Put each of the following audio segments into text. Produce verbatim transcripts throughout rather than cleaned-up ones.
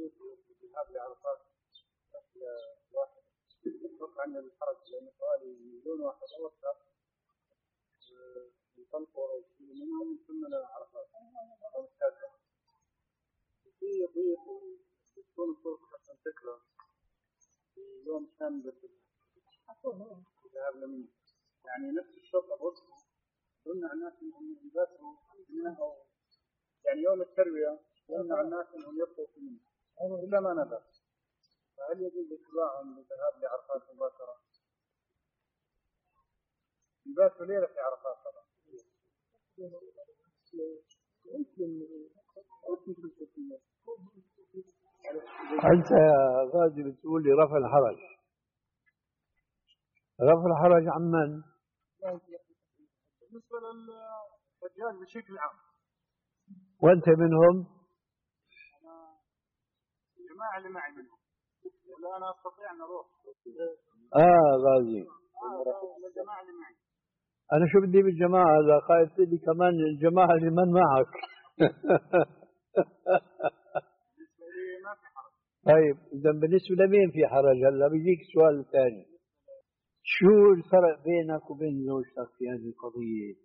الذهاب لعرفات واحد اتوقع ان الحرج لانه حوالي مليون واحد اوسع ينطلقوا او يشيلوا منهم ثم لعرفات او الكافه في ضيق تكون الطرق حتى تكره في يوم كامل الذهاب لمنه يعني نفس الشرطه بص قلنا الناس انهم يباتوا منها او يعني يوم الترويه يمنع الناس انهم يبقوا في منه الا ما نبات فهل يجوز اتباعهم للذهاب لعرفات مباشره؟ يباتوا ليله في عرفات طبعا. أنت يا غازي بتقول لي رفع الحرج، رفع الحرج عن من؟ بالنسبة للرجال بشكل عام. وأنت منهم؟ أنا الجماعة اللي معي منهم ولا أنا أستطيع أن أروح. آه غازي آه الجماعة اللي معي. أنا شو بدي بالجماعة إذا قايلت لي كمان الجماعة اللي من معك. بالنسبة لي ما في حرج. طيب إذا بالنسبة لمين في حرج؟ هلا بيجيك سؤال ثاني، شو الفرق بينك وبين زوجتك في هذه القضية؟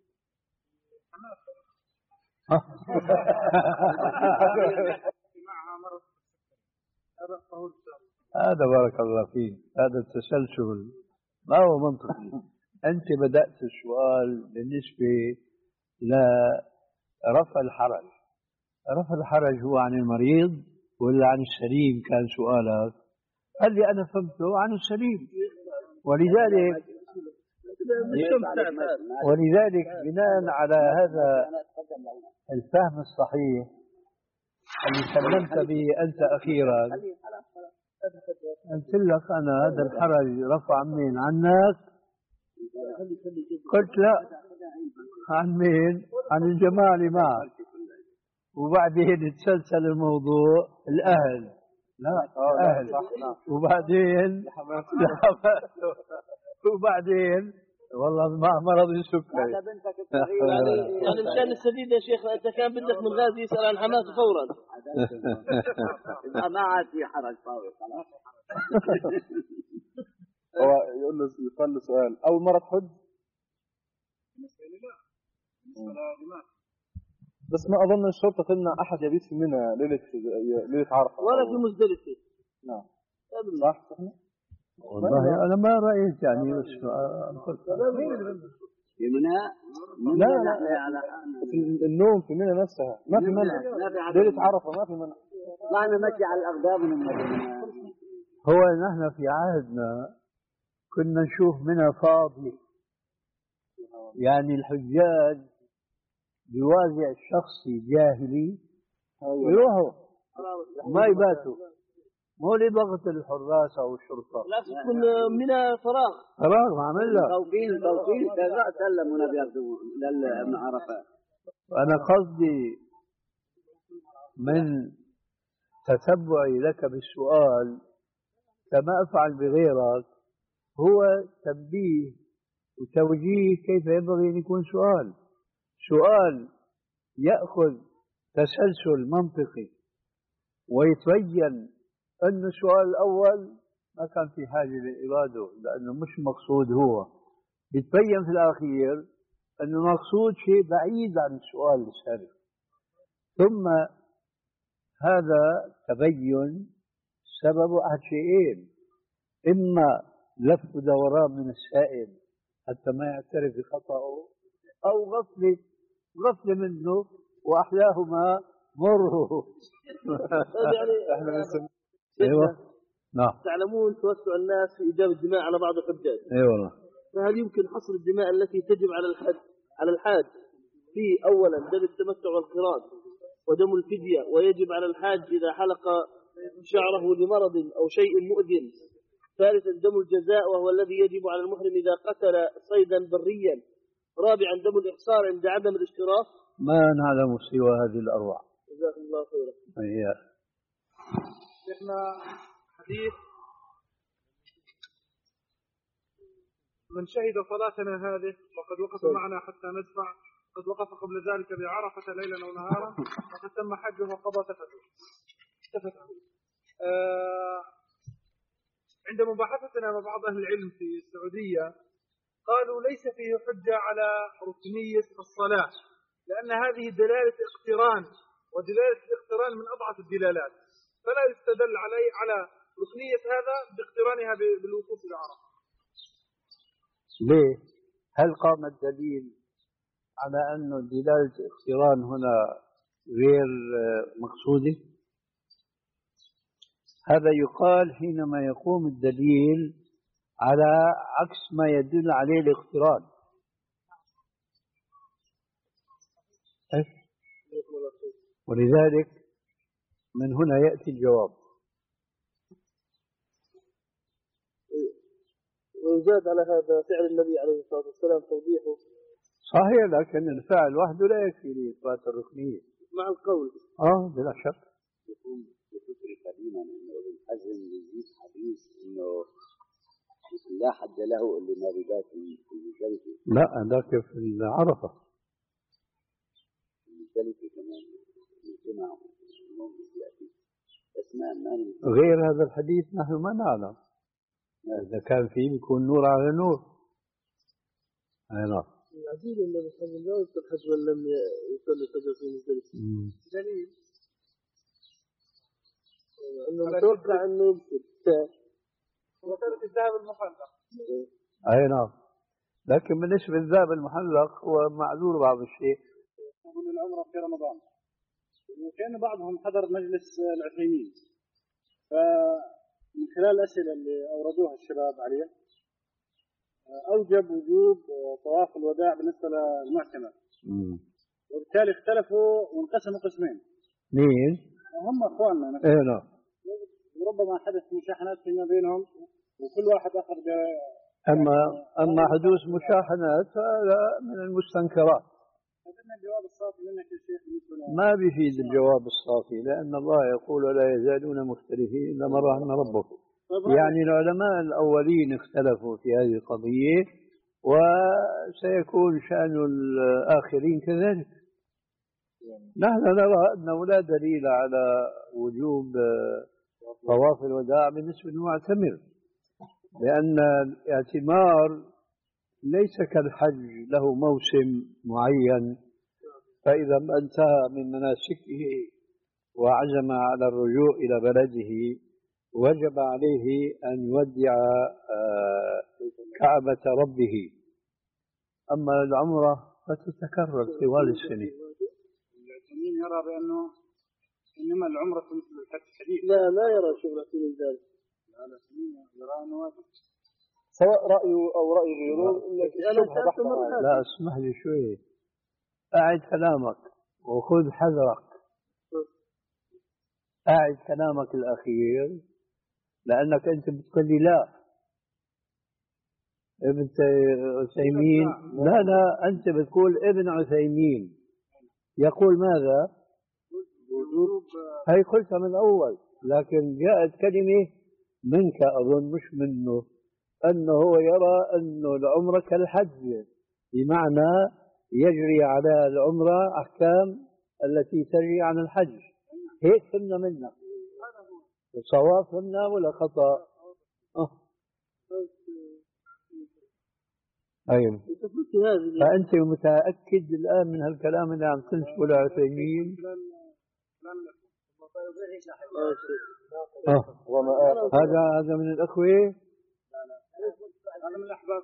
هذا بارك الله فيك، هذا التسلسل ما هو منطقي. أنت بدأت السؤال بالنسبة لرفع الحرج، رفع الحرج هو عن المريض ولا عن السليم؟ كان سؤالك اللي أنا فهمته عن السليم، ولذلك ولذلك بناء على هذا الفهم الصحيح اللي سلمت به أنت أخيرا قلت لك أنا هذا الحرج رفع مين؟ عنك؟ قلت لا، عن مين؟ عن الجماعة اللي معك. وبعدين تسلسل الموضوع الأهل، لا الأهل، وبعدين وبعدين والله ما مرض السكري. هذا بنتك الصغيرة يعني مشان السديد يا شيخ، أنت كان بدك من غازي يسأل عن حماسه فورا. ما عاد في حرج فورا خلاص. هو يقول له يصل له سؤال، أول مرة تحج؟ بالنسبة لي لا، بالنسبة لجماعة. بس ما أظن الشرطة قلنا أحد يبيت منها ليلة ليلة عرفة ولا في مزدلفة. نعم صح صح. والله أنا ما رأيت يعني بس في منى لا لا في النوم في منى نفسها ما في منى، ليلة عرفة ما في منى. ما أنا ماشي على الأقدام من هو نحن في عهدنا كنا نشوف منى فاضي، يعني الحجاج بوازع شخصي جاهلي يروحوا ما يباتوا، مو لضغط الحراس او الشرطه، لا تكون من فراغ فراغ ما عمل له توكيل توكيل كذا سلمونا بياخذوا للمعرفه. انا قصدي من تتبعي لك بالسؤال كما افعل بغيرك هو تنبيه وتوجيه كيف ينبغي ان يكون سؤال، سؤال ياخذ تسلسل منطقي ويتبين أن السؤال الأول ما كان في حاجة لإراده لأنه مش مقصود، هو بيتبين في الأخير أنه مقصود شيء بعيد عن السؤال السابق. ثم هذا تبين سبب أحد شيئين، إما لف دوران من السائل حتى ما يعترف بخطأه، أو غفلة غفلة منه وأحلاهما مره. يعني احنا بنسمي ايوه نعم. تعلمون توسع الناس في إيجاب الدماء على بعض الحجاج. اي والله. فهل يمكن حصر الدماء التي تجب على الحج على الحاج في أولا دم التمتع والقران ودم الفدية، ويجب على الحاج إذا حلق شعره لمرض أو شيء مؤذن. ثالثا دم الجزاء وهو الذي يجب على المحرم إذا قتل صيدا بريا. رابعا دم الإحصار عند عدم الاشتراك. ما نعلم سوى هذه الأربع. جزاكم الله خيرا. إياه. شيخنا حديث من شهد صلاتنا هذه وقد وقف معنا حتى ندفع قد وقف قبل ذلك بعرفة ليلا أو نهارا وقد تم حجه وقضى تفته. آه عند مباحثتنا مع بعض أهل العلم في السعودية قالوا ليس فيه حجة على ركنية الصلاة، لأن هذه دلالة اقتران، ودلالة الاقتران من أضعف الدلالات، فلا يستدل علي على ركنية هذا باقترانها بالوقوف بعرفة. ليه؟ هل قام الدليل على أن دلالة الاقتران هنا غير مقصودة؟ هذا يقال حينما يقوم الدليل على عكس ما يدل عليه الاقتران. ولذلك من هنا يأتي الجواب. ويزاد على هذا فعل النبي عليه الصلاة والسلام توضيحه. صحيح، لكن الفعل وحده لا يكفي لإثبات الركنية مع القول. آه بلا شك. يكون بفكر قديما إنه ابن حزم يجيب حديث إنه لا حد له إلا ما بذات في المزدلفة. لا، ذاك في العرفة. في المزدلفة كمان الجمعة أسماء ما غير هذا الحديث نحن ما نعلم. إذا كان فيه بيكون نور على نور. أي نعم. العجيب أن النبي صلى الله عليه وسلم حج ولم يصلي فجر في المزدلفة. دليل أنه متوقع أنه يمكن وصلت الذهب المحلق. أي نعم. لكن بالنسبة للذهب المحلق هو معذور بعض الشيء. يقول العمرة في رمضان، وكان بعضهم حضر مجلس العثيمين، فمن خلال الأسئلة اللي أوردوها الشباب عليه أوجب وجوب طواف الوداع بالنسبة للمعتمر، وبالتالي اختلفوا وانقسموا قسمين. مين؟ هم أخواننا. إيه نعم. وربما حدث مشاحنات فيما بينهم وكل واحد أخذ. أما أما حدوث مشاحنات فهذا من المستنكرات. الجواب الصافي منك يا شيخ ما بيفيد الجواب الصافي، لأن الله يقول لا يزالون مختلفين إلا من رحم ربك. يعني العلماء الأولين اختلفوا في هذه القضية، وسيكون شأن الآخرين كذلك. نحن نرى أنه لا دليل على وجوب طواف الوداع بالنسبة للمعتمر، لأن الاعتمار ليس كالحج له موسم معين، فإذا انتهى من مناسكه وعزم على الرجوع إلى بلده وجب عليه أن يودع كعبة ربه. أما العمرة فتتكرر طوال السنة. العثيمين يرى بأنه إنما العمرة مثل الحج الحديث. لا لا يرى شغلة في ذلك. لا العثيمين يرى أنه واجب، سواء رأيه أو رأي غيره. لا اسمح لي شوي، أعد كلامك وخذ حذرك. أعد كلامك الأخير، لأنك أنت بتقول لي لا ابن عثيمين. لا لا، أنت بتقول ابن عثيمين يقول ماذا؟ هي قلتها من أول، لكن جاءت كلمة منك أظن مش منه، أنه هو يرى أن العمرة كالحج، بمعنى يجري على العمرة أحكام التي تجري عن الحج. هيك فهمنا منك. صواب فهمنا ولا خطأ؟ أه. أيوة. فأنت متأكد الآن من هالكلام اللي عم تنسبه لعثيمين؟ أه. هذا هذا من الأخوة؟ هذا من الأحباب.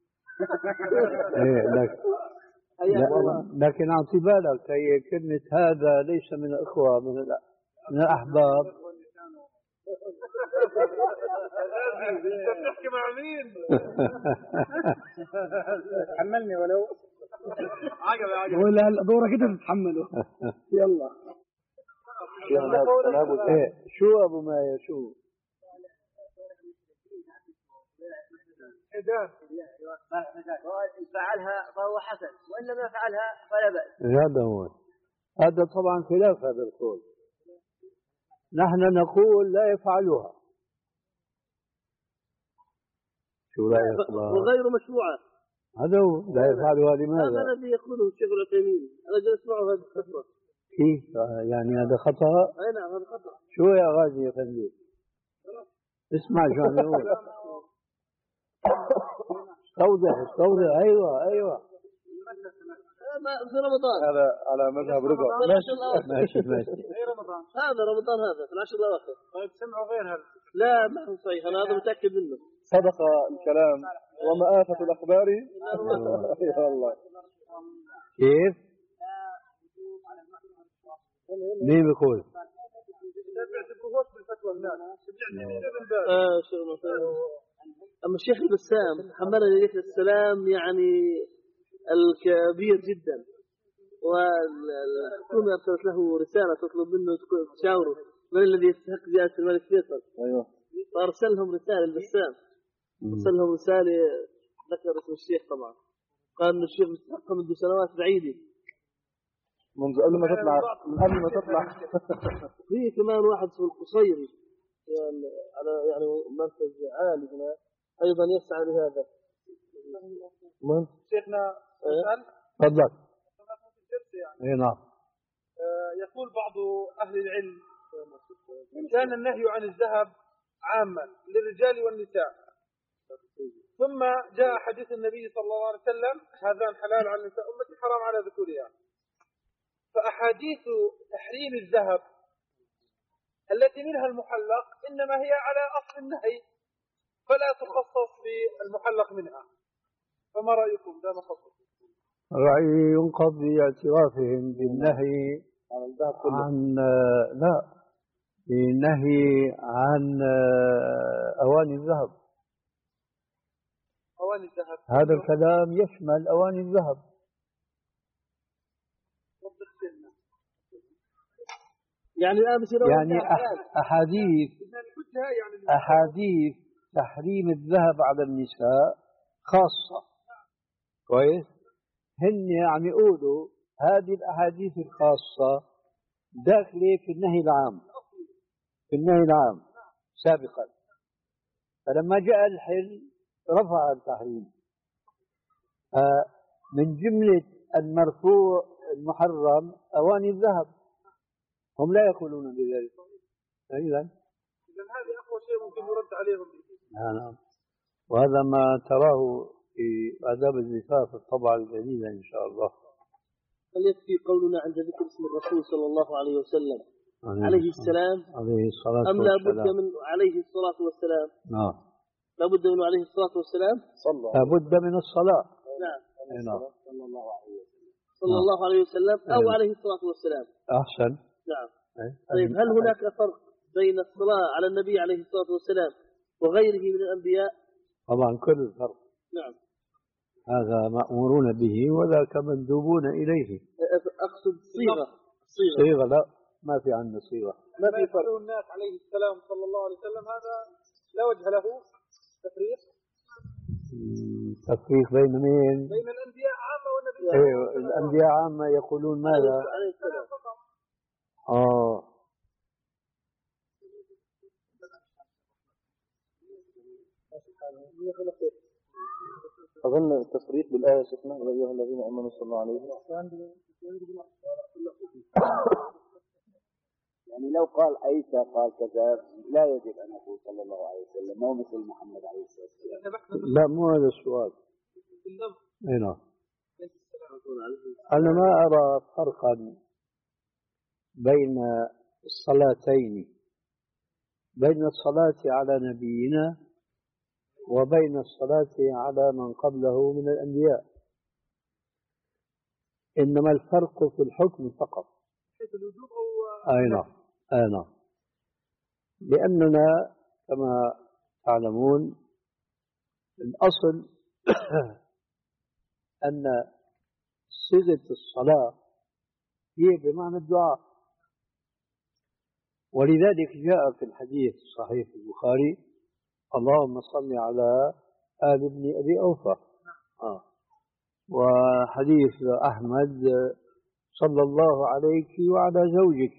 إيه لكن لكن أعطي بالك، هي كلمة هذا ليس من الأخوة، من من الأحباب. تحكي مع مين؟ حملني ولو عجب عجب. ولا هلا دورك كده تتحمله. يلا. إيه شو أبو مايا شو؟ إن فعلها فهو حسن، وإن ما فعلها فلا بأس. هذا هو. هذا طبعا خلاف هذا القول. نحن نقول لا يفعلها. شو لا يفعلها؟ وغير مشروعة. هذا هو لا يفعلها. لماذا؟ هذا الذي يقوله الشيخ العثيمين، أنا جالس معه هذه الفترة. كيف؟ يعني هذا خطأ؟ أي نعم هذا خطأ. شو يا غازي يا فندم؟ اسمع شو عم يقول. استوضح استوضح. ايوه ايوه في رمضان. هذا على مذهب رضا. ماشي ماشي ماشي. اي رمضان. هذا رمضان هذا في العشر الاواخر. طيب سمعوا غير هذا. لا ما هو صحيح، انا هذا متاكد منه. صدق الكلام وما آفة الأخبار. يا الله. كيف؟ مين بيقول؟ آه شو مثلا. اما الشيخ البسام حملنا عليه السلام يعني الكبير جدا، والحكومة أرسلت له رسالة تطلب منه تشاوره من الذي يستحق زيادة الملك فيصل. أيوه. فأرسل لهم رسالة البسام، أرسل لهم رسالة ذكر اسم الشيخ طبعا، قال إن الشيخ مستحق منذ سنوات بعيدة، منذ قبل ما تطلع من قبل ما تطلع. في كمان واحد اسمه القصيري يعني على يعني مركز عالي هنا أيضا يسعى لهذا. المهم شيخنا تفضل. يعني. اي نعم. يقول بعض أهل العلم كان النهي عن الذهب عاما للرجال والنساء، ثم جاء حديث النبي صلى الله عليه وسلم هذان حلال على النساء أمتي حرام على ذكورها، فأحاديث تحريم الذهب التي منها المحلق إنما هي على أصل النهي فلا تخصص بالمحلق منها، فما رأيكم؟ ده مخصص. رأيي ينقض باعترافهم بالنهي عن لا بالنهي عن أواني الذهب. أواني الذهب هذا الكلام يشمل أواني الذهب. يعني الآن بصير يعني أحاديث أحاديث تحريم الذهب على النساء خاصة كويس، هن عم يقولوا هذه الأحاديث الخاصة داخلة في النهي العام، في النهي العام سابقا، فلما جاء الحل رفع التحريم. من جملة المرفوع المحرم أواني الذهب، هم لا يقولون بذلك. إذن إذن هذه أقوى شيء ممكن يرد عليهم. نعم، وهذا ما تراه في آداب الزفاف الطبعة الجديدة إن شاء الله. هل يكفي قولنا عند ذكر اسم الرسول صلى الله عليه وسلم عليه السلام عليه الصلاة أم لا بد من عليه الصلاة والسلام؟ نعم لا بد من عليه الصلاة والسلام. لا بد من الصلاة. نعم. نعم. صلى الله عليه وسلم صلى الله عليه وسلم أو عليه الصلاة والسلام. أحسن. نعم. طيب هل هناك فرق بين الصلاة على النبي عليه الصلاة والسلام وغيره من الأنبياء؟ طبعا كل الفرق. نعم. هذا مأمورون به وذاك مندوبون إليه. أقصد صيغة. صيغة. صيغة لا ما في عندنا صيغة. ما في فرق. الناس عليه السلام صلى الله عليه وسلم هذا لا وجه له تفريق. تفريق بين مين؟ بين الأنبياء عامة والنبي. أيوة الأنبياء عامة يقولون ماذا؟ عليه السلام. آه. أظن التفريق بالآية شفنا يا أيها الذين آمنوا صلى الله عليه وسلم. يعني لو قال عيسى قال كذا لا يجب أن يقول صلى الله عليه وسلم، مو مثل محمد عليه الصلاة والسلام. لا مو هذا السؤال. هنا أنا ما أرى فرقا بين الصلاتين، بين الصلاة على نبينا وبين الصلاة على من قبله من الأنبياء، إنما الفرق في الحكم فقط. أي نعم أي نعم، لأننا كما تعلمون الأصل أن صيغة الصلاة هي بمعنى الدعاء، ولذلك جاء في الحديث الصحيح في البخاري اللهم صل على آل ابن أبي أوفى. آه. وحديث أحمد صلى الله عليك وعلى زوجك.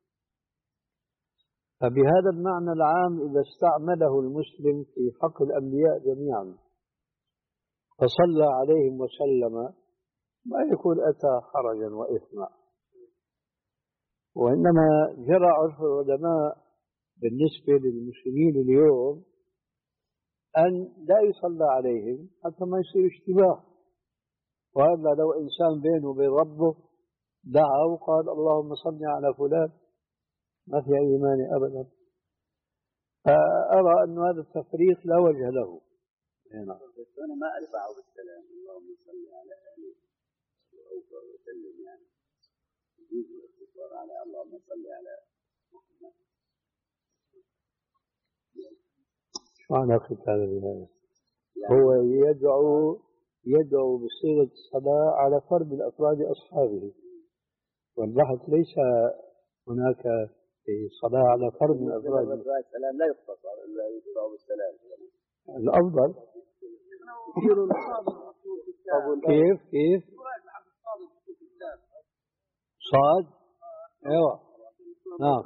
فبهذا المعنى العام إذا استعمله المسلم في حق الأنبياء جميعا فصلى عليهم وسلم ما يكون أتى حرجا وإثما، وإنما جرى عرف العلماء بالنسبة للمسلمين اليوم أن لا يصلى عليهم حتى ما يصير اشتباه. وهذا لو إنسان بينه وبين ربه دعا وقال اللهم صل على فلان ما في أي مانع أبدا. فأرى أن هذا التفريق لا وجه له. هنا أنا ما أتبعه بالسلام اللهم صل على آله وسلم، يعني يجوز الاختصار على اللهم صل على محمد. شو علاقة هذا بهذا؟ هو يدعو يدعو بصيغة الصلاة على فرد من أفراد أصحابه، والبحث ليس هناك صلاة على فرد من أفراد. السلام لا يختصر إلا يدعو بالسلام. الأفضل كيف كيف صاد ايوه نعم.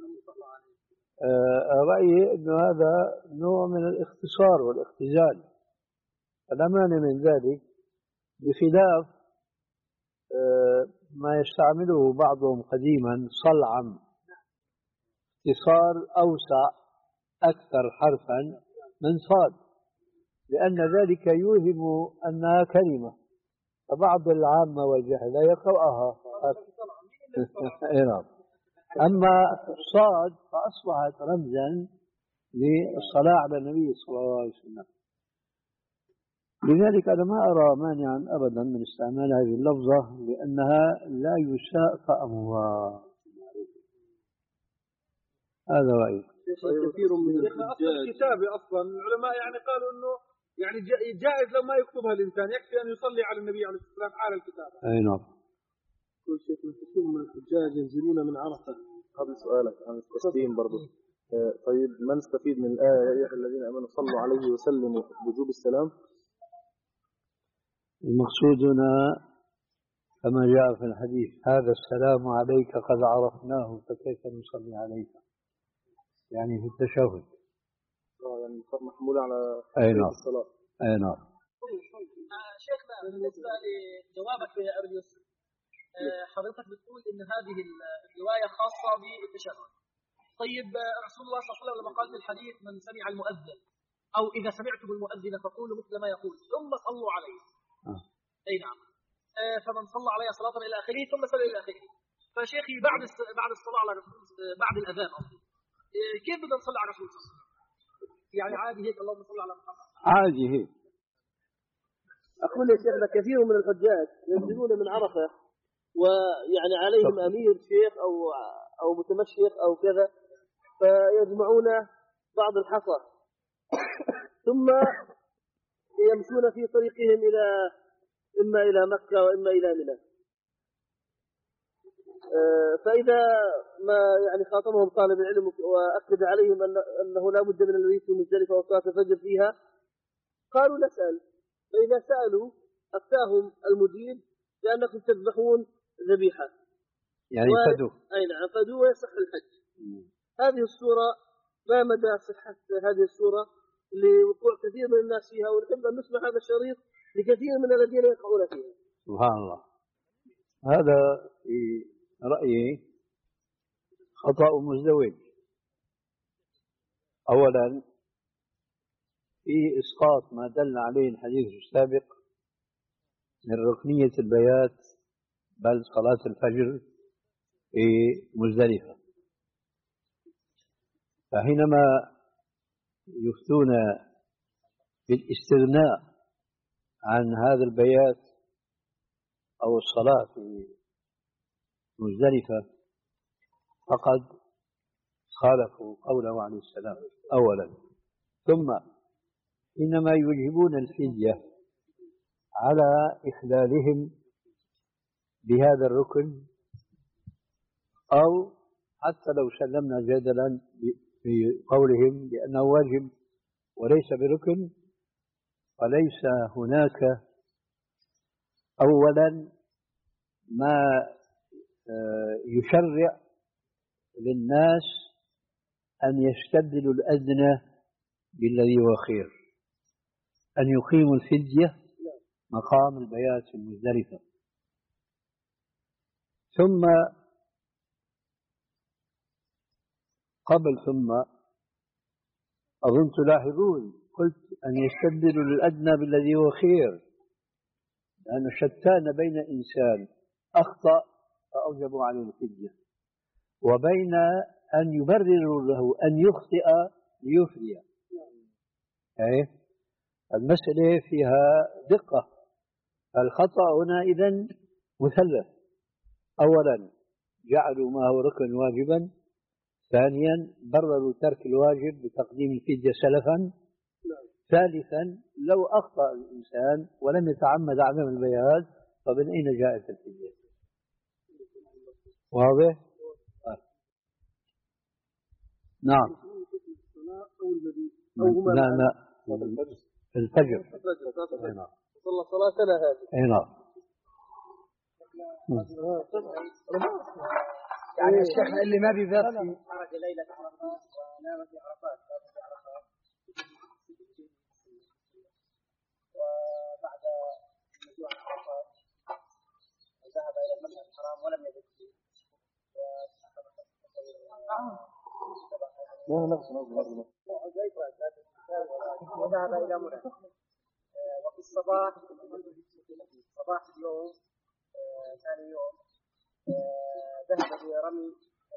آه رأيي أنه هذا نوع من الاختصار والاختزال، فلا مانع من ذلك، بخلاف آه ما يستعمله بعضهم قديما صلعم، اختصار أوسع أكثر حرفا من صاد، لأن ذلك يوهم أنها كلمة، فبعض العامة والجهلة يقرأها. أما صاد فأصبحت رمزا للصلاة على النبي صلى الله عليه وسلم. لذلك أنا ما أرى مانعا أبدا من استعمال هذه اللفظة، لأنها لا يساء فهمها. هذا رأيي. كثير من أصل كتابي أصلا العلماء يعني قالوا إنه يعني جائز لو ما يكتبها الإنسان، يكفي أن يصلي على النبي عليه الصلاة والسلام حال الكتابة. أي نعم. كل شيء كثير من الحجاج ينزلون من عرفة. قبل سؤالك عن التسليم برضه، طيب ما نستفيد من الآية يا أيها الذين آمنوا صلوا عليه وسلموا وجوب السلام؟ المقصود هنا كما جاء في الحديث هذا السلام عليك قد عرفناه فكيف نصلي عليك، يعني في التشهد. اه يعني محمولة على أي نعم. الصلاة. أي نعم. شيخنا بالنسبة لجوابك يا أبو يوسف، حضرتك بتقول إن هذه الرواية خاصة بالتشهد. طيب رسول الله صلى الله عليه وسلم لما قال في الحديث من سمع المؤذن أو إذا سمعتم المؤذن فقولوا مثل ما يقول ثم صلوا عليه. آه. أي نعم. فمن صلى عليه صلاة إلى آخره ثم صلى إلى آخره. فشيخي بعد بعد الصلاة على رسول بعد الأذان أصلا كيف بدنا نصلي على رسول الله؟ يعني عادي هيك اللهم صل على محمد؟ عادي هيك. أقول يا شيخنا كثير من الحجاج ينزلون من عرفة ويعني عليهم أمير شيخ أو أو متمشيخ أو كذا، فيجمعون بعض الحصى ثم يمشون في طريقهم إلى إما إلى مكة وإما إلى منى. فإذا ما يعني خاطبهم طالب العلم وأكد عليهم أنه لا بد من المبيت في مزدلفة وصلاة الفجر فيها قالوا نسأل، فإذا سألوا أفتاهم المدير بأنكم تذبحون ذبيحة يعني و... فدوا. أي نعم فدوا ويصح الحج. م. هذه الصورة ما مدى صحة هذه الصورة لوقوع كثير من الناس فيها، ونحب أن نسمع هذا الشريط لكثير من الذين يقعون فيها. سبحان الله. هذا في رأيي خطأ مزدوج. أولا في إسقاط ما دل عليه الحديث السابق من ركنية البيات بل صلاة الفجر في مزدلفة، فحينما يفتون بالاستغناء عن هذا البيات أو الصلاة في مزدلفة فقد خالفوا قوله عليه السلام أولا. ثم حينما يوجبون الفدية على إخلالهم بهذا الركن، أو حتى لو سلمنا جدلا في قولهم بأنه واجب وليس بركن، فليس هناك أولا ما يشرع للناس أن يستبدلوا الأدنى بالذي هو خير، أن يقيموا الفدية مقام البيات في المزدلفة. ثم قبل ثم أظن تلاحظون قلت أن يستبدلوا الأدنى بالذي هو خير، لأنه شتان بين إنسان أخطأ فأوجبوا عليه الفدية، وبين أن يبرروا له أن يخطئ ليفدي. أي المسألة فيها دقة. الخطأ هنا إذن مثلث: أولا جعلوا ما هو ركن واجبا، ثانيا برروا ترك الواجب بتقديم الفدية سلفا، ثالثا لو أخطأ الإنسان ولم يتعمد عدم البيان فمن أين جاءت الفدية؟ واضح؟ نعم. لا لا الفجر. صلى صلاتنا هذه. اي نعم. يعني الشيخ اللي ما بيبات خرج ليلة عرفات ونام في عرفات في عرفات وبعد رجوع عرفات ذهب إلى المسجد الحرام ولم يجد فيه وذهب إلى منى، وفي الصباح صباح اليوم ثاني يوم ذهب برمي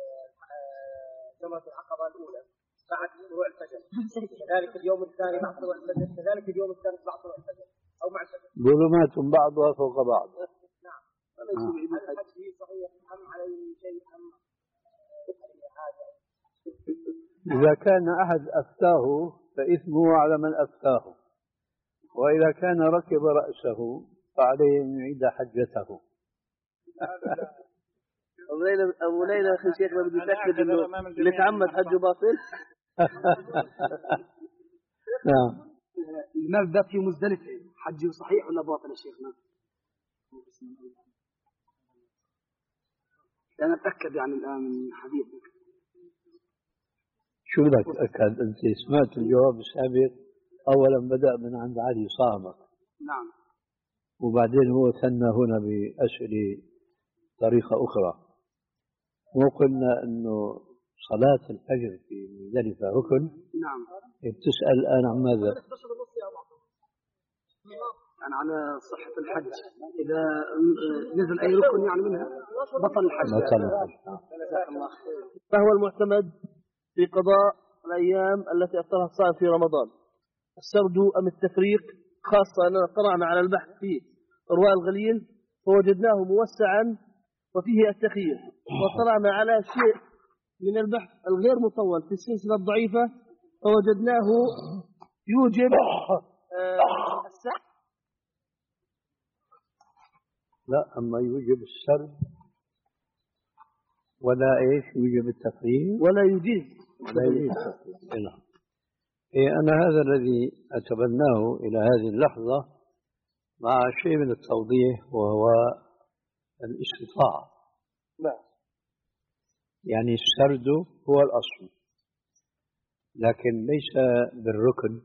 جمرة العقبة الأولى بعد طلوع الفجر، كذلك اليوم الثاني بعد طلوع الفجر، كذلك اليوم الثالث بعد طلوع الفجر أو مع الفجر. ظلمات بعضها فوق بعض. نعم. هل الحج صحيح أم عليه شيء أم هذا؟ إذا كان أحد أفتاه فإثمه على من أفتاه، وإذا كان ركب رأسه فعليه أن يعيد حجته. أبو ليلى أبو ليلى أخي شيخنا بدي أتأكد إنه اللي تعمد حجه باطل. نعم. ما بذات في مزدلفة حجه صحيح ولا باطل يا شيخنا؟ أنا أتأكد يعني الآن من حديثك. شو لك أكد؟ أنت سمعت الجواب السابق، أولا بدأ من عند علي صامت. نعم. وبعدين هو ثنى هنا بأسئلة طريقة أخرى. وقلنا أنه صلاة الفجر في مزدلفة ركن. نعم. بتسأل الآن عن ماذا؟ يعني على صحة الحج، إذا نزل أي ركن يعني منها بطل الحج. بطل الحج. فهو المعتمد في قضاء الأيام التي أفطرها الصائم في رمضان، السرد أم التفريق؟ خاصة أننا اطلعنا على البحث في إرواء الغليل فوجدناه موسعا وفيه التخيير، واطلعنا على شيء من البحث الغير مطول في السلسلة الضعيفة فوجدناه يوجب آه السرد. لا، أما يوجب السرد ولا إيش يوجب التفريق ولا يجيز ولا يجيز التفريق. إيه، أنا هذا الذي أتبناه إلى هذه اللحظة مع شيء من التوضيح، وهو الاستطاعة. لا. يعني السرد هو الأصل، لكن ليس بالركن،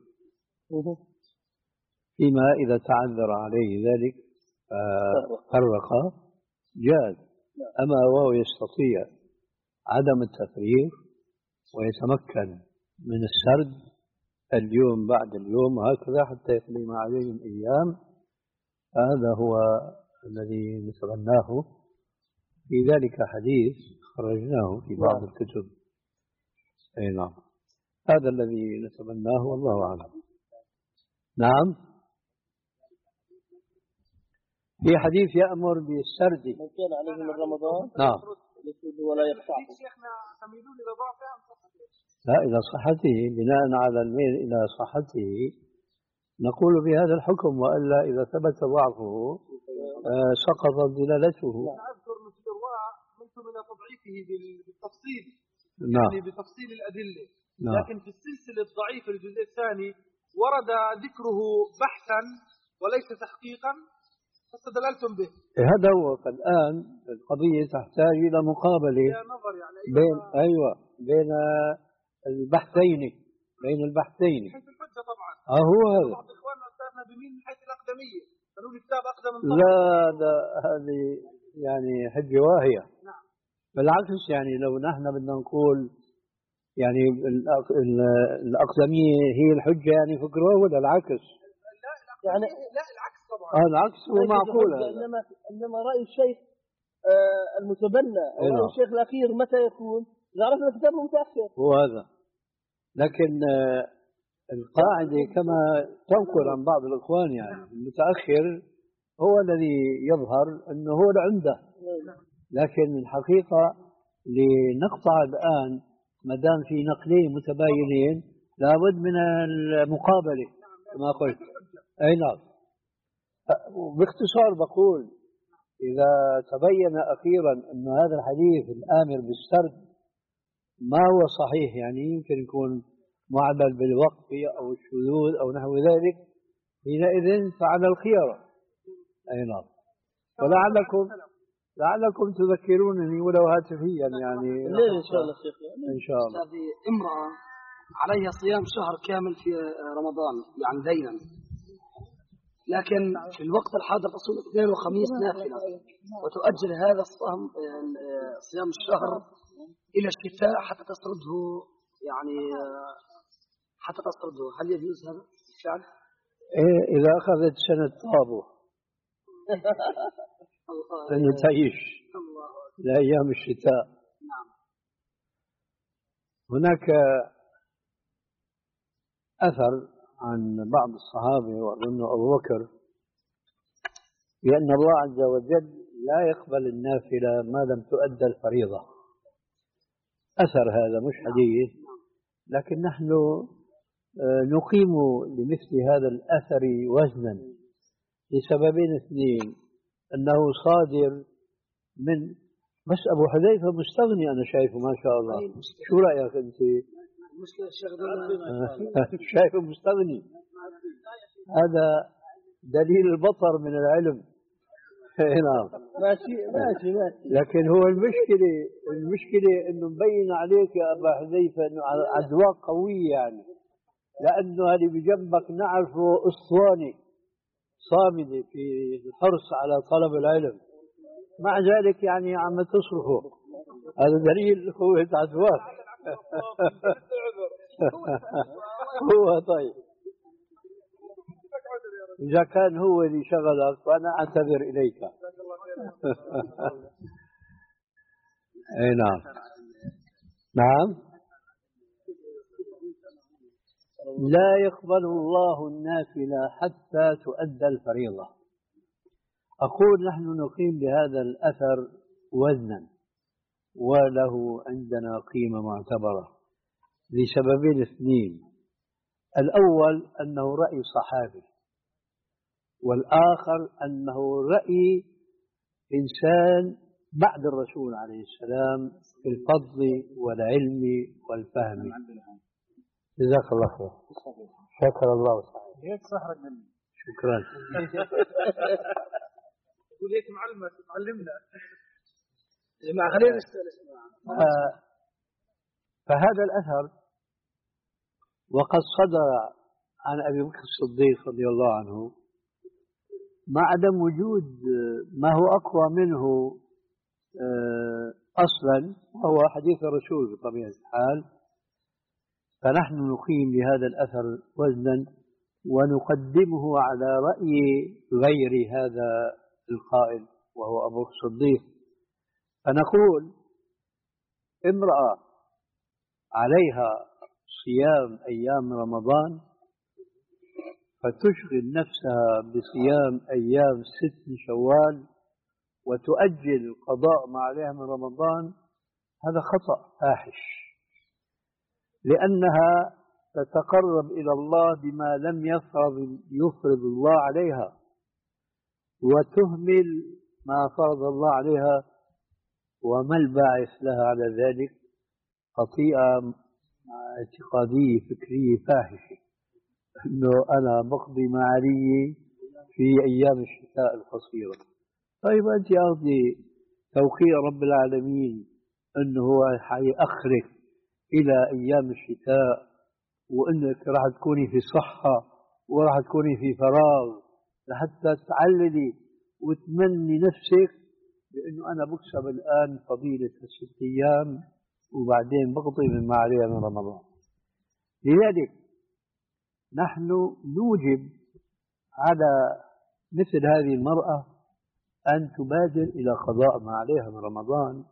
فيما إذا تعذر عليه ذلك فرق جاز. أما وهو يستطيع عدم التفريق ويتمكن من السرد اليوم بعد اليوم هكذا حتى يقضي ما عليه الأيام، هذا هو الذي نتبناه. في ذلك حديث خرجناه في بعض الكتب. أي نعم، هذا الذي نتبناه والله أعلم. نعم، في حديث يأمر بالسرد من كان عليه من رمضان نعم ولا يقطعه. لا، إلى صحته، بناء على الميل إلى صحته نقول بهذا الحكم، وإلا إذا ثبت ضعفه آه سقطت دلالته. أذكر أن في الرواء قلت من تضعيفه بالتفصيل، نعم. يعني بتفصيل الأدلة. نعم. لكن في السلسلة الضعيفة الجزء الثاني ورد ذكره بحثا وليس تحقيقا فاستدللتم به. هذا هو. فالآن القضية تحتاج إلى مقابلة نظر يعني بين أيوة بين البحثين بين البحثين حيث الحجة طبعا. آه هو هذا. بعض إخواننا أستاذنا بمين من حيث الأقدمية، قالوا لي كتاب أقدم من لا، لا، هذه يعني حجة واهية. نعم. بالعكس، يعني لو نحن بدنا نقول يعني الأق- ال- الأقدمية هي الحجة يعني فكره ولا العكس؟ يعني لا العكس طبعا. آه العكس هو ليس معقول بحجة، هذا. انما انما راي الشيخ آه المتبنى او إيه راي نعم. الشيخ الاخير متى يكون؟ اذا عرفنا كتابه متاخر. هو هذا. لكن آه، القاعدة كما تنقل عن بعض الإخوان يعني المتأخر هو الذي يظهر أنه هو العمدة، لكن الحقيقة لنقطع الآن ما دام في نقلين متباينين لابد من المقابلة كما قلت. أي نعم. باختصار بقول إذا تبين أخيرا أن هذا الحديث الآمر بالسرد ما هو صحيح، يعني يمكن يكون معلل بالوقف أو الشذوذ أو نحو ذلك، حينئذ فعلى الخيار. أي نعم. ولعلكم لعلكم تذكرونني ولو هاتفيا يعني. ليه ان شاء الله شيخ؟ إن شاء الله. هذه امرأة عليها صيام شهر كامل في رمضان يعني دينا، لكن في الوقت الحاضر تصوم اثنين وخميس نافلة، وتؤجل هذا الصيام صيام الشهر إلى الشتاء حتى تسرده، يعني حتى تسرده. هل يجوز هذا الفعل؟ إيه إذا أخذت سنة طابو أن تعيش لأيام الشتاء. هناك أثر عن بعض الصحابة وأظن أبو بكر بأن الله عز وجل لا يقبل النافلة ما لم تؤدى الفريضة. أثر هذا مش حديث، لكن نحن نقيم لمثل هذا الأثر وزنا لسببين اثنين: أنه صادر من بس أبو حذيفة مستغني، أنا شايفه ما شاء الله. شو رأيك أنت؟ المشكلة الشيخ شايفه مستغني، هذا دليل البطر من العلم. نعم ماشي ماشي ماشي. لكن هو المشكلة المشكلة إنه مبين عليك يا أبا حذيفة إنه عدواء قوية، يعني لأنه هذه بجنبك نعرفه أسطواني صامدة في الحرص على طلب العلم، مع ذلك يعني عم تصرفه. هذا دليل قوة عدواك. هو طيب إذا كان هو اللي شغلك فأنا أعتذر إليك. أي نعم. نعم. لا يقبل الله النافلة حتى تؤدى الفريضة. أقول نحن نقيم بهذا الأثر وزنا وله عندنا قيمة معتبرة لسببين اثنين: الأول أنه رأي صحابي، والآخر أنه رأي إنسان بعد الرسول عليه السلام في الفضل والعلم والفهم. جزاك الله خير. شكر الله صحيح. هيك صحرك مني. شكرا. يقول هيك معلمة تعلمنا. جماعة خلينا نسأل. فهذا الأثر وقد صدر عن أبي بكر الصديق رضي الله عنه، مع عدم وجود ما هو أقوى منه أصلا هو حديث الرسول بطبيعة الحال، فنحن نقيم لهذا الأثر وزنا ونقدمه على رأي غير هذا القائل وهو أبو بكر الصديق. فنقول امرأة عليها صيام أيام رمضان فتشغل نفسها بصيام أيام ست شوال وتؤجل القضاء ما عليها من رمضان، هذا خطأ فاحش، لأنها تتقرب إلى الله بما لم يفرض يفرض الله عليها، وتهمل ما فرض الله عليها. وما الباعث لها على ذلك؟ خطيئة اعتقادية فكرية فاحشة، أنه أنا بقضي معالية في أيام الشتاء القصيرة. طيب أنت أرضي توقيع رب العالمين أنه هو حيأخرك إلى أيام الشتاء، وأنك راح تكوني في صحة وراح تكوني في فراغ لحتى تعللي وتمني نفسك بأنه أنا بكسب الآن فضيلة الست أيام وبعدين بقضي مما عليها من رمضان. لذلك نحن نوجب على مثل هذه المرأة أن تبادر إلى قضاء ما عليها من رمضان،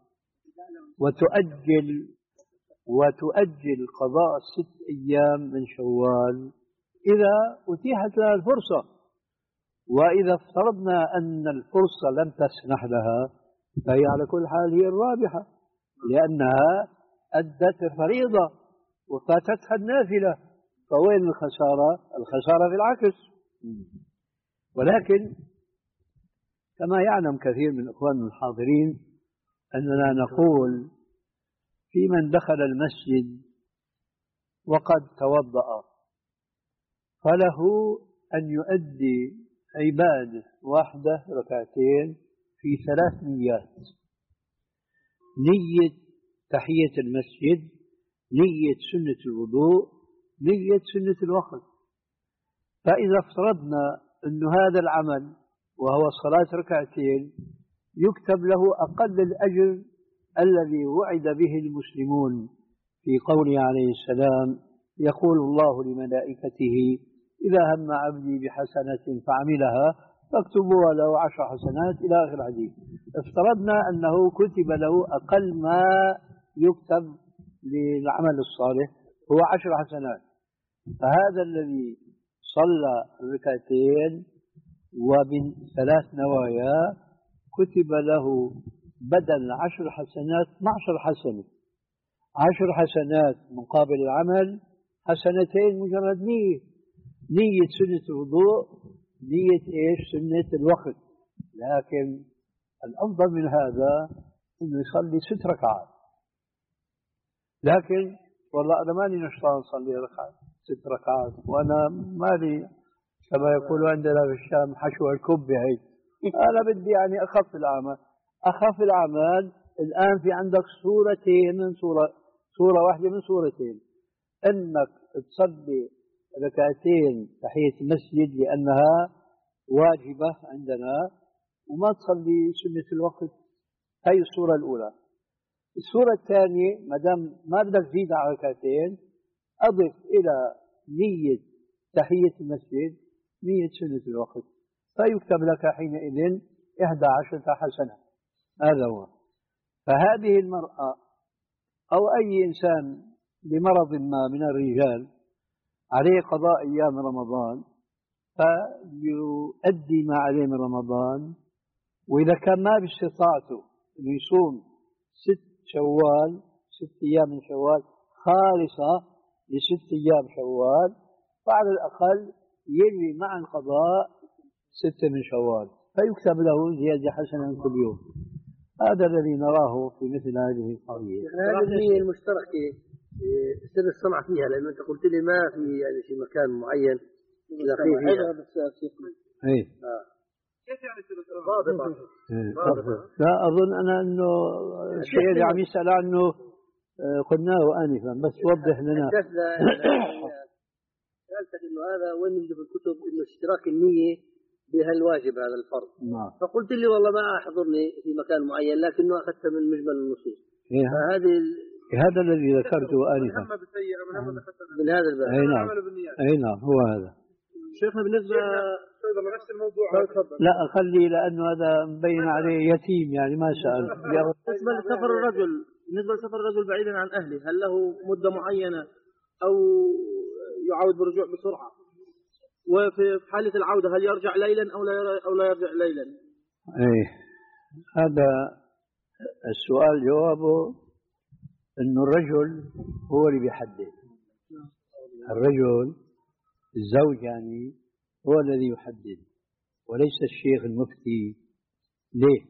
وتؤجل وتؤجل قضاء ست أيام من شوال إذا أتيحت لها الفرصة. وإذا افترضنا أن الفرصة لم تسنح لها فهي على كل حال هي الرابحة، لأنها أدت الفريضة وفاتتها النافلة، فوين الخسارة؟ الخسارة في العكس. ولكن كما يعلم كثير من إخواننا الحاضرين أننا نقول في من دخل المسجد وقد توضأ فله أن يؤدي عبادة واحدة ركعتين في ثلاث نيات: نية تحية المسجد، نية سنة الوضوء، نية سنة الوقت. فإذا افترضنا أن هذا العمل وهو صلاة ركعتين يكتب له أقل الأجر الذي وعد به المسلمون في قوله عليه السلام: يقول الله لملائكته إذا هم عبدي بحسنة فعملها فاكتبوها له عشر حسنات إلى آخر الحديث. افترضنا أنه كتب له أقل ما يكتب للعمل الصالح هو عشر حسنات، فهذا الذي صلى ركعتين ومن ثلاث نوايا كتب له بدل عشر حسنات عشر حسنة، عشر حسنات مقابل العمل، حسنتين مجرد نية، نية سنة الوضوء، نية إيش؟ سنة الوقت. لكن الأفضل من هذا أنه يصلي ست ركعات. لكن والله أنا ماني نشطان أصلي ركعات ست ركعات، وأنا مالي كما يقولوا عندنا في الشام حشو الكب هيك. أنا بدي يعني أخف الأعمال. أخف الأعمال الآن في عندك صورتين من صورة صورة واحدة من صورتين: أنك تصلي ركعتين تحية المسجد لأنها واجبة عندنا، وما تصلي سنة الوقت. هي الصورة الأولى. الصورة الثانية ما دام ما بدك تزيد على ركعتين، أضف إلى نية تحية المسجد نية سنة الوقت، فيكتب لك حينئذ إحدى عشرة حسنة. هذا هو. فهذه المرأة أو أي إنسان بمرض ما من الرجال عليه قضاء أيام رمضان فيؤدي ما عليه من رمضان، وإذا كان ما باستطاعته أنه يصوم ست شوال ست أيام من شوال خالصة لست أيام شوال، فعلى الأقل يجري مع القضاء ستة من شوال فيكتب له زيادة حسنة كل يوم. هذا الذي نراه في مثل هذه القضية. هذه النية المشتركة سر الصنعة فيها، لأن أنت قلت لي ما في يعني في مكان معين إذا في فيها. إيه. كيف يعني ضابطة؟ لا أظن أنا أنه الشيء اللي عم يسأل عنه قلناه آنفا، بس وضح لنا. سألتك إنه هذا وين يوجد في الكتب إنه اشتراك النية بهالواجب هذا الفرض. نعم. فقلت لي والله ما أحضرني في مكان معين، لكنه أخذت من مجمل النصوص. إيه. فهذه هذا الذي ذكرته آنفا من هذا الباب. أي نعم. أي نعم هو هذا. شيخنا بالنسبة نفس الموضوع. لا أخلي لأنه هذا مبين عليه يتيم يعني ما سأل. بالنسبة لسفر الرجل بالنسبة لسفر الرجل بعيدا عن أهله، هل له مدة معينة أو يعود بالرجوع بسرعة؟ وفي حالة العودة هل يرجع ليلا أو لا أو لا يرجع ليلا؟ إيه هذا السؤال جوابه إنه الرجل هو اللي بيحدد. الرجل الزوج يعني هو الذي يحدد وليس الشيخ المفتي. ليه؟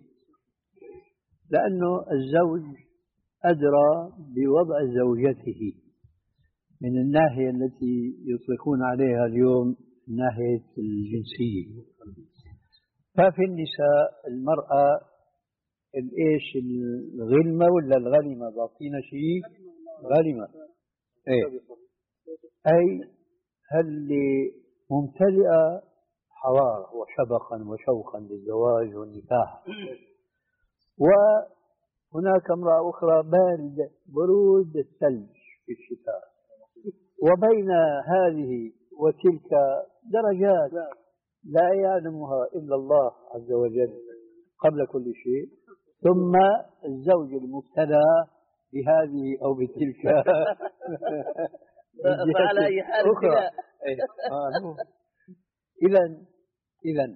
لأنه الزوج أدرى بوضع زوجته من الناحية التي يطلقون عليها اليوم ناحية الجنسية. ففي النساء المرأة الإيش الغلمة ولا الغلمة ضاطينا شيء غلمة إيه أي اللي ممتلئة حرارة وشبقا وشوقا للزواج والنكاح، هناك امرأة أخرى باردة برود الثلج في الشتاء، وبين هذه وتلك درجات لا يعلمها إلا الله عز وجل قبل كل شيء. ثم الزوج المبتلى بهذه أو بتلك فعلى أي حال أخرى. إذا إذا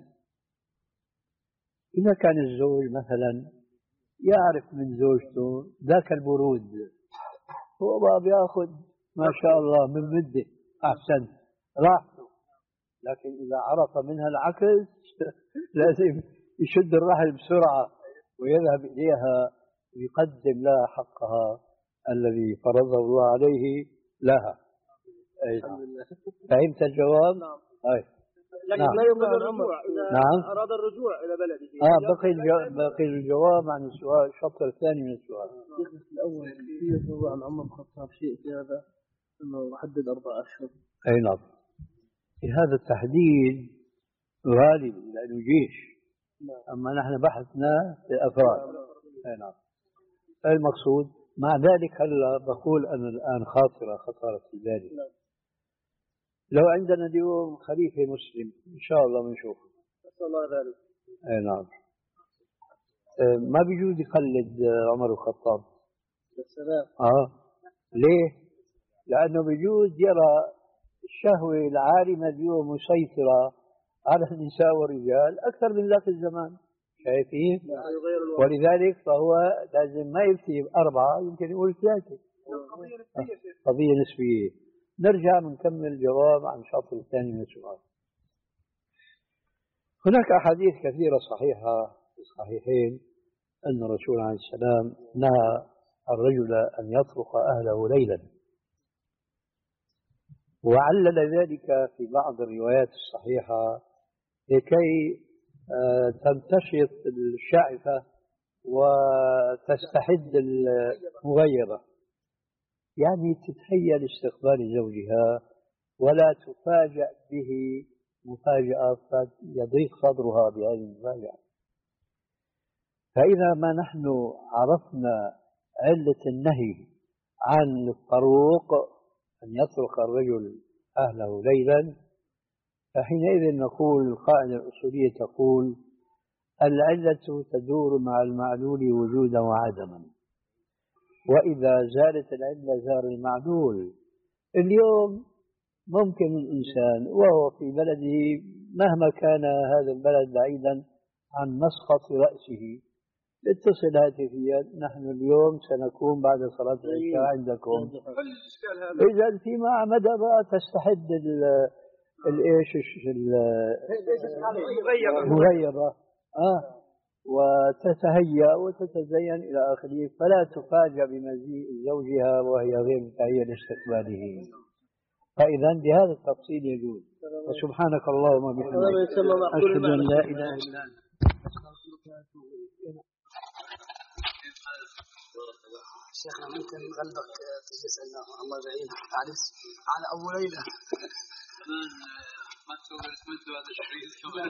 إذا كان الزوج مثلا يعرف من زوجته ذاك البرود، هو ما بياخذ ما شاء الله من مدة أحسن راحته، لكن إذا عرف منها العكس لازم يشد الرحل بسرعة ويذهب إليها ويقدم لها حقها الذي فرضه الله عليه لها. أي نعم. فهمت الجواب؟ نعم. أي. لكن نعم. لا يمكن الرجوع إذا نعم. أراد الرجوع إلى بلده. آه بقي الجواب بقي الجواب عن السؤال، الشطر الثاني من السؤال. الأول في يروى عن عمر بن الخطاب شيء في هذا أنه حدد أربع أشهر. أي نعم. في هذا التحديد غالب لأنه جيش، أما نحن بحثنا في الأفراد. أي نعم. المقصود مع ذلك هلا بقول أنا الآن خاطرة خطرت في بالي، لو عندنا اليوم خليفة مسلم إن شاء الله بنشوفه. نسأل الله ذلك. أي نعم. ما بيجوز يقلد عمر الخطاب. السلام. آه ليه؟ لأنه بيجوز يرى الشهوة العارمة اليوم مسيطرة على النساء والرجال أكثر من ذاك الزمان، شايفين؟ ولذلك فهو لازم ما يفتي بأربعة، يمكن يقول ثلاثة. قضية نسبية. نرجع نكمل الجواب عن الشطر الثاني من السؤال. هناك أحاديث كثيرة صحيحة في الصحيحين أن الرسول عليه السلام نهى الرجل أن يطرق أهله ليلا، وعلل ذلك في بعض الروايات الصحيحة لكي تنتشط الشعفة وتستحد المغيرة، يعني تتهيأ لاستقبال زوجها ولا تفاجأ به مفاجأة فيضيق صدرها بهذه المفاجأة. فإذا ما نحن عرفنا علة النهي عن الطروق أن يطرق الرجل أهله ليلا، فحينئذ نقول القاعدة الأصولية تقول العلة تدور مع المعلول وجودا وعدما، وإذا زالت العلة زال المعلول. اليوم ممكن الإنسان وهو في بلده مهما كان هذا البلد بعيدا عن مسقط رأسه اتصل هاتفيا، نحن اليوم سنكون بعد صلاة العشاء عندكم. إذا فيما مدى بقى تستحد الايش المغيرة اه وتتهيأ وتتزين إلى آخره، فلا تفاجأ بمجيء زوجها وهي غير متهيئة لاستقباله. فإذا بهذا التفصيل يجوز. وسبحانك اللهم وبحمدك أشهد أن لا إله إلا أنت. شيخنا ممكن نغلبك تجلس عندنا الله يعين تعرف على أبو ليلى ما تقول اسمه هذا الشيء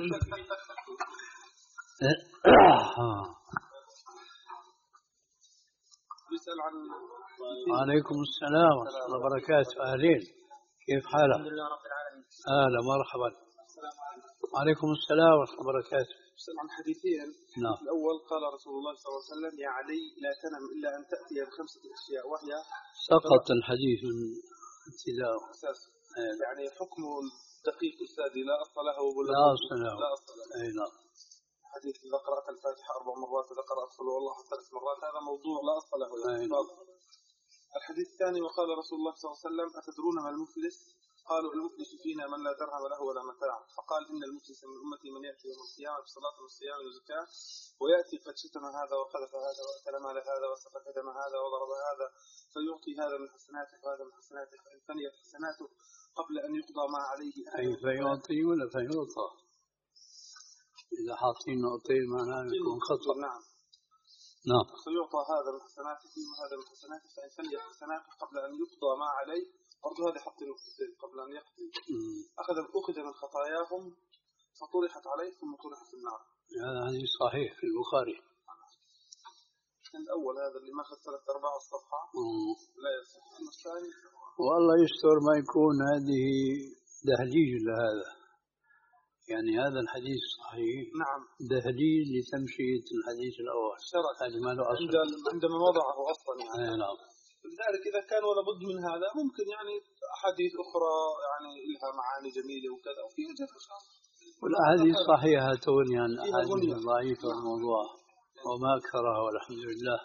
يسأل عن. وعليكم السلام ورحمة الله وبركاته. أهلين، كيف حالك؟ الحمد لله رب العالمين. أهلا مرحبا. وعليكم السلام ورحمة الله وبركاته. يسأل عن حديثين. نعم. الأول قال رسول الله صلى الله عليه وسلم يا علي لا تنم إلا أن تأتي بخمسة أشياء، وهي سقط الحديث من ابتداء أساس يعني حكم دقيق أستاذي لا أصل له ولا لا أصل له. لا أصل له. أي نعم. حديث إذا قرأت الفاتحة أربع مرات إذا قرأت قل هو الله ثلاث مرات هذا موضوع لا أصل له. أي نعم. الحديث الثاني وقال رسول الله صلى الله عليه وسلم أتدرون ما المفلس؟ قالوا المفلس فينا من لا درهم له ولا متاع، فقال إن المفلس من أمتي من يأتي يوم القيامة بصلاة والصيام والزكاة ويأتي قد شتم هذا وقذف هذا وأكل مال هذا وسفك دم هذا وضرب هذا فيعطي هذا من حسناته وهذا من حسناته فإن فنيت حسناته قبل أن يقضى ما عليه. أي فيعطي ولا فيعطى؟ إذا حاطين نقطين معناه يكون خطأ. نعم. نعم. فيعطى هذا من حسناته وهذا من حسناته فإن فنيت حسناته قبل أن يقضى ما عليه، برضو هذه حط نقطتين قبل أن يقضي. أخذ أخذ من خطاياهم فطرحت عليه ثم طرح في النار. هذا حديث صحيح في البخاري. الأول هذا اللي ماخذ ثلاث أرباع الصفحة لا يصح. الثاني والله يستر ما يكون هذه دهليج لهذا، يعني هذا الحديث صحيح نعم دهليج لتمشية الحديث الأول هذا ما له أصل عندما وضعه أصلا يعني. أي نعم. لذلك إذا كان ولا بد من هذا ممكن يعني أحاديث أخرى يعني لها معاني جميلة وكذا وفي وجه والأحاديث صحيحة تغني عن الأحاديث الضعيفة والموضوع وما أكثرها والحمد لله.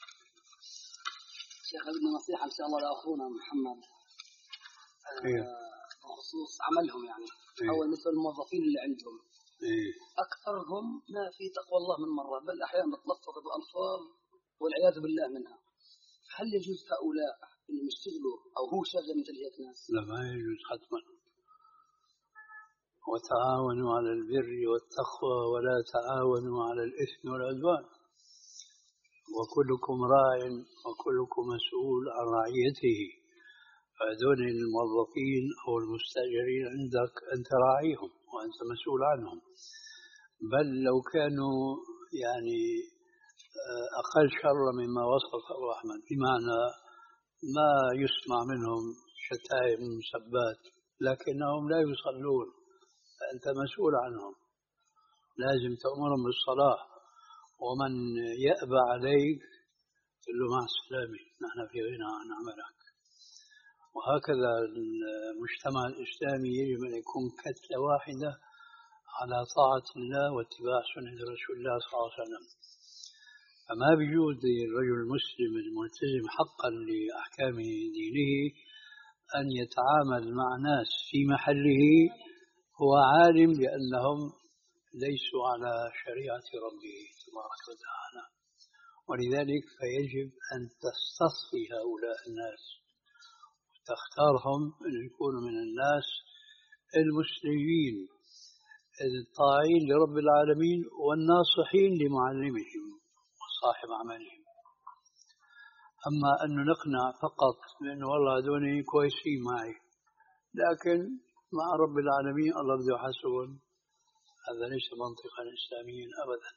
شيخ بدنا نصيحة إن شاء الله لأخونا محمد إيه. بخصوص عملهم يعني إيه. أول مثل الموظفين اللي عندهم إيه. أكثرهم ما في تقوى الله من مرة، بل أحيانا بتلفظ بألفاظ والعياذ بالله منها. هل يجوز هؤلاء اللي يشتغلوا أو هو شغل مثل هيك ناس؟ لا ما يجوز حتما. وتعاونوا على البر والتقوى ولا تعاونوا على الإثم والعدوان وكلكم راع وكلكم مسؤول عن رعيته. فهذول الموظفين أو المستأجرين عندك أنت راعيهم وأنت مسؤول عنهم، بل لو كانوا يعني أقل شر مما وصف أبو أحمد، بمعنى ما يسمع منهم شتائم مسبات لكنهم لا يصلون، فأنت مسؤول عنهم لازم تأمرهم بالصلاة، ومن يأبى عليك تقول له مع السلامة نحن في غنى عن عملك. وهكذا المجتمع الإسلامي يجب أن يكون كتلة واحدة على طاعة الله واتباع سنة رسول الله صلى الله عليه وسلم. فما بيجوز للرجل المسلم الملتزم حقا لأحكام دينه أن يتعامل مع ناس في محله هو عالم بأنهم ليسوا على شريعة ربه تبارك وتعالى. ولذلك فيجب أن تستصفي هؤلاء الناس وتختارهم أن يكونوا من الناس المسلمين الطاعين لرب العالمين والناصحين لمعلمهم وصاحب عملهم. أما أن نقنع فقط بأنه والله هذول كويسين معي لكن مع رب العالمين الله بده يحاسبهم، هذا ليس منطقا إسلاميا أبدا.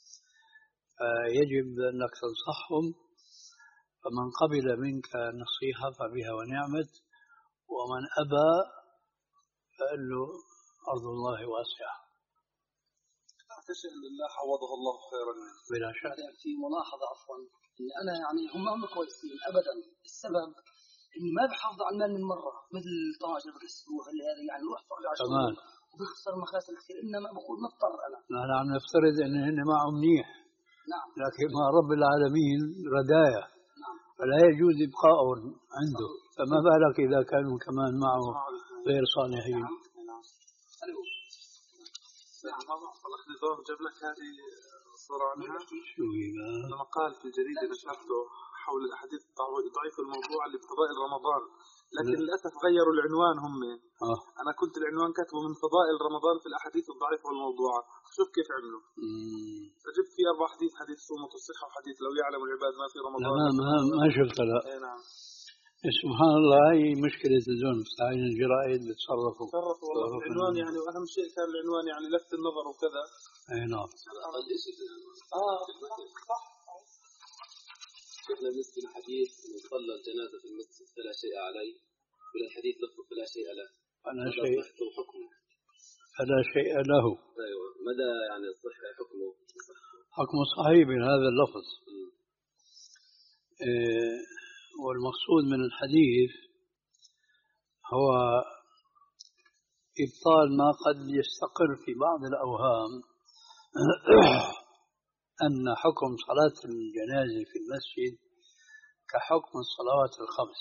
فيجب أنك تنصحهم، فمن قبل منك نصيحة فبها ونعمت، ومن أبى فقال له أرض الله واسعة. أعتقد لله حوضه الله خيرا. بلا شك. في ملاحظة عفوا إن أنا يعني هم هم كويسين أبدا، السبب إني ما بحافظ على المال من مرة، مثل طاجر بكسبوه اللي هذا يعني روح طلع تمام وبيخسر مخاسر كثير، إنما بقول مضطر أنا. نحن عم نفترض إن هن معه منيح. نعم. لكن مع رب العالمين رداية. نعم. فلا يجوز إبقاءهم عنده، فما بالك إذا كانوا كمان معه غير صالحين. نعم. نعم. نعم. والله نظام جاب لك هذه الصورة عنها. شو هي؟ مقال في الجريدة نشرته حول الأحاديث ضعيف الموضوع اللي بفضائل رمضان، لكن للأسف غيروا العنوان هم. آه. أنا كنت العنوان كاتبه من فضائل رمضان في الأحاديث الضعيفة والموضوعة. شوف كيف عملوا. فجبت في أربع حديث، حديث صومة الصحة وحديث لو يعلم العباد ما في رمضان. لا ما ما شفت لا. اي نعم. سبحان الله، هي مشكلة الزون مستعين الجرائد بتصرفوا. تصرفوا والله العنوان يعني، وأهم شيء كان العنوان يعني لفت النظر وكذا. أي نعم. آه صح. شفنا بالنسبة للحديث من صلى الجنازة في المسجد فلا شيء عليه، ولا الحديث لفظ فلا شيء له. فلا شيء حكمه. فلا شيء له. أيوة. مدى يعني الصحة حكمه؟ حكمه صحيح من هذا اللفظ. إيه، والمقصود من الحديث هو إبطال ما قد يستقر في بعض الأوهام أن حكم صلاة الجنازة في المسجد كحكم الصلوات الخمس.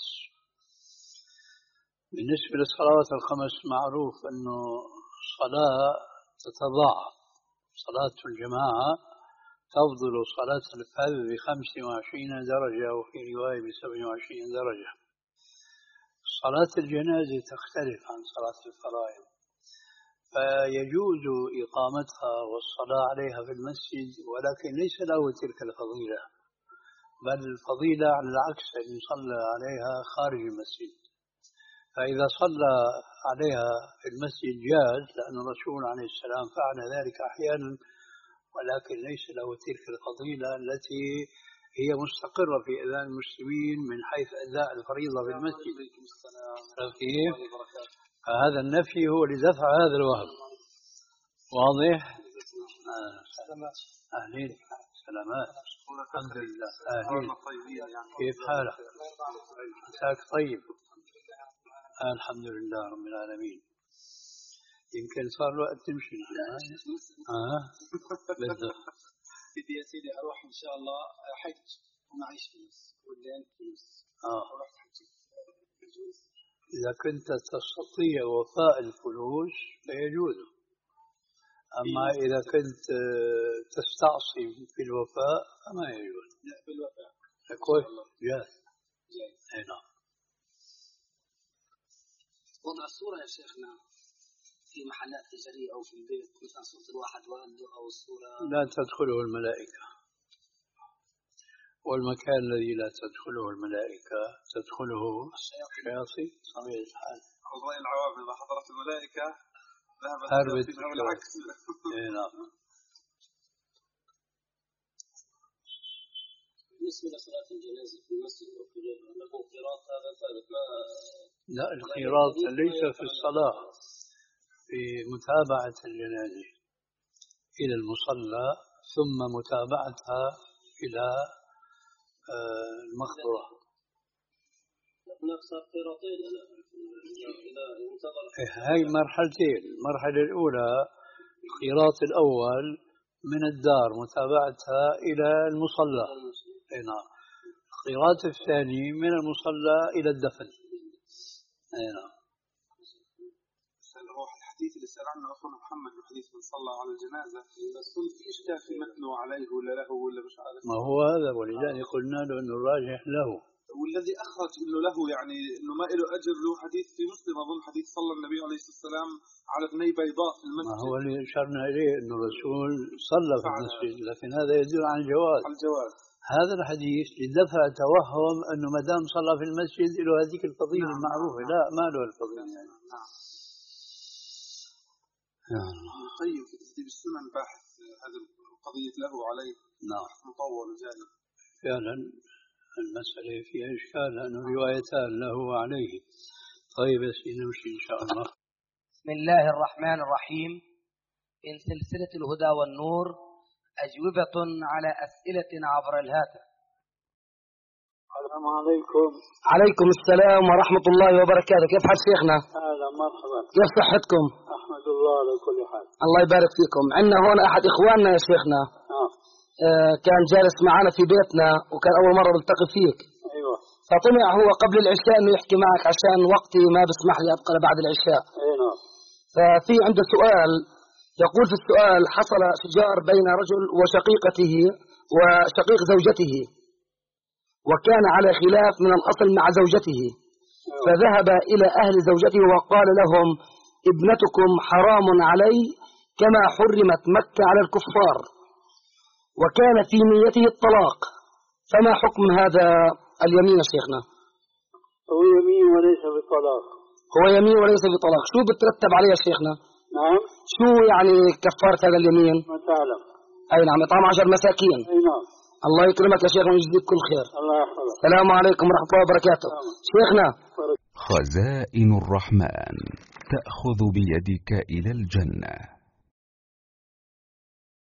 بالنسبة للصلوات الخمس معروف أنه صلاة تتضاعف، صلاة الجماعة تفضل صلاة الفرد بخمس وعشرين درجة وفي رواية بسبع وعشرين درجة. صلاة الجنازة تختلف عن صلاة الفرائض، فيجوز إقامتها والصلاة عليها في المسجد، ولكن ليس له تلك الفضيلة، بل الفضيلة على العكس أن يصلى عليها خارج المسجد. فإذا صلى عليها في المسجد جاز، لأن الرسول عليه السلام فعل ذلك أحيانا، ولكن ليس له تلك الفضيلة التي هي مستقرة في أذان المسلمين من حيث أداء الفريضة في المسجد. كيف؟ فهذا النفي هو لدفع هذا الوهم. واضح؟ آه. سلامات. أهلين. سلامات. الحمد لله. أهلين. كيف حالك؟ مساك طيب. آه الحمد لله رب العالمين. يمكن صار الوقت تمشي. اه بدو بدي يا سيدي اروح ان شاء الله حج ومعيش فلوس والليل فلوس. اه ورحت حجي. اذا كنت تستطيع وفاء الفلوس فيجوز، اما اذا كنت تستعصي في الوفاء فما يجوز. لا بالوفاء. كويس جاهز. اي نعم. وضع الصورة يا شيخنا في محلات تجارية أو في البيت، مثلا صورة الواحد والده أو الصورة لا تدخله الملائكة، والمكان الذي لا تدخله الملائكة تدخله الشياطين طبيعة الحال. والله العوام إذا حضرت الملائكة ذهبت الشياطين أو العكس. نعم. بالنسبة لصلاة الجنازة في المسجد أو في غيره له قراط هذا ثابت ما لا القراط ليس في الصلاة، في متابعة الجنازة إلى المصلى ثم متابعتها إلى المقبرة. هناك صار قراطين إذا انتظر. هاي مرحلتين. المرحلة الأولى القراط الأول من الدار متابعتها إلى المصلى. نعم. القراط الثاني من المصلى إلى الدفن. نعم. الحديث اللي سأل عنه أخونا محمد الحديث من صلى على الجنازة كنت في إشكال في متنه عليه ولا له ولا مش عارف. ما هو هذا ولذلك قلنا له إنه الراجح له. والذي أخرج إنه له يعني إنه ما له أجر له حديث في مسلم أظن حديث صلى النبي عليه الصلاة والسلام على ابني بيضاء في المسجد. ما هو اللي أشرنا إليه إنه الرسول صلى في المسجد، لكن هذا يدل على الجواز. على الجواز. هذا الحديث لدفع توهم أنه ما دام صلى في المسجد له هذيك الفضيلة نعم المعروفة. نعم. لا ما له الفضيلة يعني. نعم. نعم. طيب في تهذيب السنن بحث هذه القضية له عليه. نعم. مطول وجانب. فعلا المسألة فيها إشكال لأنه روايتان له وعليه. طيب بس نمشي إن شاء الله. بسم الله الرحمن الرحيم. من سلسلة الهدى والنور أجوبة على أسئلة عبر الهاتف. السلام عليكم. عليكم السلام ورحمة الله وبركاته. كيف حال شيخنا؟ أهلا مرحبا. كيف صحتكم؟ أحمد الله على كل حال. الله يبارك فيكم. عندنا هون أحد إخواننا يا شيخنا. آه. آه كان جالس معنا في بيتنا وكان أول مرة بلتقي فيك. أيوة. فطمع هو قبل العشاء إنه يحكي معك عشان وقتي ما بسمح لي أبقى بعد العشاء. أي نعم. ففي عنده سؤال يقول في السؤال: حصل شجار بين رجل وشقيقته وشقيق زوجته، وكان على خلاف من الأصل مع زوجته، فذهب إلى أهل زوجته وقال لهم: ابنتكم حرام علي كما حرمت مكة على الكفار، وكان في نيته الطلاق، فما حكم هذا اليمين يا شيخنا؟ هو يمين وليس بطلاق. هو يمين وليس بطلاق. شو بترتب عليه يا شيخنا؟ نعم. شو يعني كفارة هذا اليمين؟ ما تعلم. أي نعم، إطعام عشر مساكين. أي نعم. الله يكرمك يا شيخنا ويجزيك كل خير. الله يحفظك. السلام عليكم ورحمة الله وبركاته. شيخنا. خزائن الرحمن تأخذ بيدك إلى الجنة.